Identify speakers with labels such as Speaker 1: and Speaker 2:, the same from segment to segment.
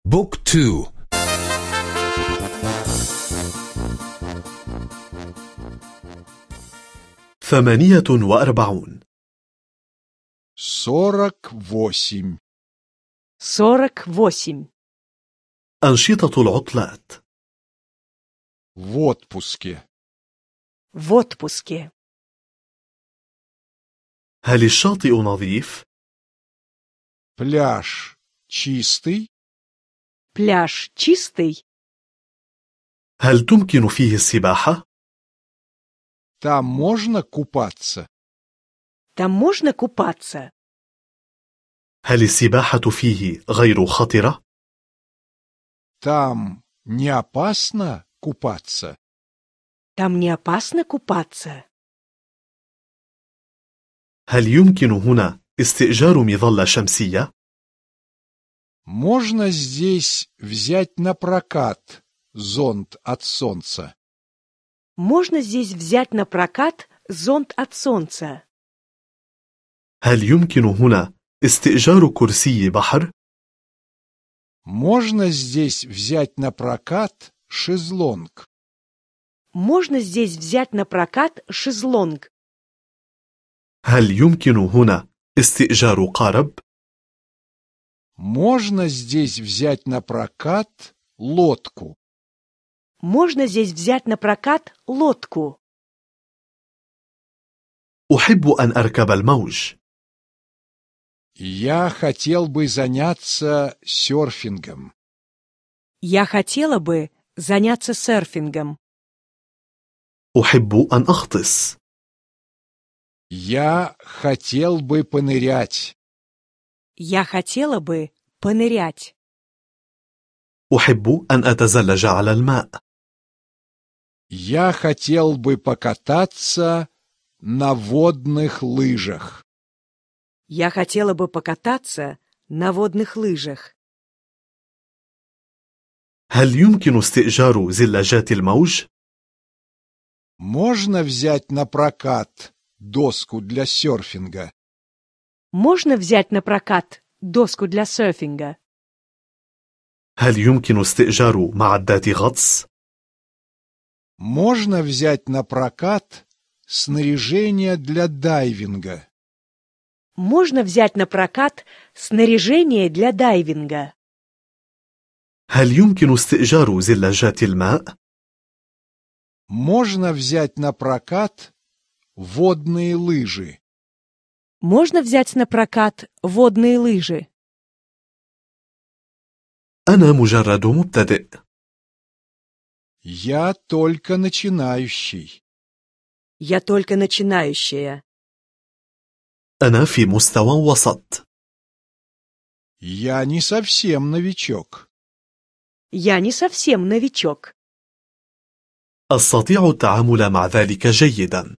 Speaker 1: بوك تو.
Speaker 2: 48.
Speaker 3: 48.
Speaker 4: 48.
Speaker 2: أنشطة العطلات.
Speaker 3: В отпуске.
Speaker 4: В отпуске.
Speaker 2: هل الشاطئ نظيف؟
Speaker 3: Пляж чистый.
Speaker 4: Пляж чистый.
Speaker 2: هل تمكن فيه السباحة؟
Speaker 3: Там можно купаться?
Speaker 4: Там можно купаться?
Speaker 2: هل السباحة فيه غير خطرة؟
Speaker 3: Там не опасно купаться?
Speaker 4: Там не опасно купаться?
Speaker 2: هل يمكن هنا استئجار مظلة شمسية؟
Speaker 3: Можно здесь взять на прокат зонт от солнца?
Speaker 4: Можно здесь взять на прокат зонт от солнца?
Speaker 2: هل يمكن هنا استئجار كرسي بحر؟
Speaker 3: Можно здесь взять на прокат шезлонг?
Speaker 4: Можно здесь взять на прокат шезлонг?
Speaker 2: هل يمكن هنا استئجار قارب؟
Speaker 3: Можно здесь взять на прокат лодку?
Speaker 4: Можно здесь взять на прокат лодку?
Speaker 2: أحب أن أركب الموج.
Speaker 3: Я хотел бы заняться серфингом.
Speaker 4: Я хотела бы заняться серфингом.
Speaker 2: أحب أن أغطس.
Speaker 3: Я хотел бы понырять.
Speaker 4: Я хотела бы понырять.
Speaker 2: أحب أن أتزلج على الماء.
Speaker 3: Я хотел бы покататься на водных лыжах.
Speaker 4: Я хотела бы покататься на водных лыжах.
Speaker 2: هل يمكن استئجار زلاجات الموج؟
Speaker 3: Можно взять на прокат доску для серфинга?
Speaker 4: Можно взять на прокат доску для серфинга?
Speaker 2: هل يمكن استئجار معدات غطس؟
Speaker 3: Можно взять на прокат снаряжение для дайвинга?
Speaker 4: Можно взять на прокат снаряжение для дайвинга?
Speaker 2: هل يمكن استئجار زلاجات الماء؟
Speaker 3: Можно взять на прокат водные лыжи?
Speaker 4: Можно взять на прокат водные лыжи?
Speaker 2: أنا مجرد مبتدئ.
Speaker 3: Я только начинающий.
Speaker 4: Я только начинающая.
Speaker 2: أنا في مستوى وسط.
Speaker 3: Я не совсем новичок.
Speaker 4: Я не совсем новичок.
Speaker 2: أستطيع التعامل مع ذلك جيدا.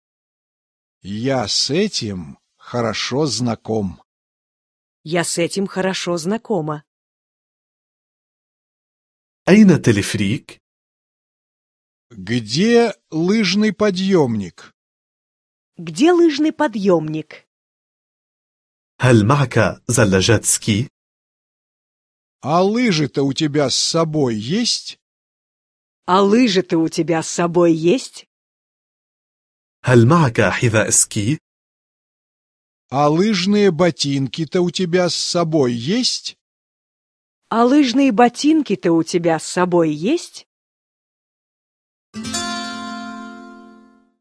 Speaker 3: Я с этим хорошо знаком.
Speaker 4: Я с этим хорошо знакома.
Speaker 2: أين التلفريك؟
Speaker 3: Где лыжный подъемник?
Speaker 4: Где лыжный подъемник?
Speaker 2: هل معك زلاجات سكي؟
Speaker 3: А лыжи-то у тебя с собой есть?
Speaker 4: А лыжи-то у тебя с собой есть?
Speaker 2: هل معك حذاء سكي؟
Speaker 3: А лыжные ботинки-то у тебя с собой есть?
Speaker 4: А лыжные ботинки-то у тебя с собой есть?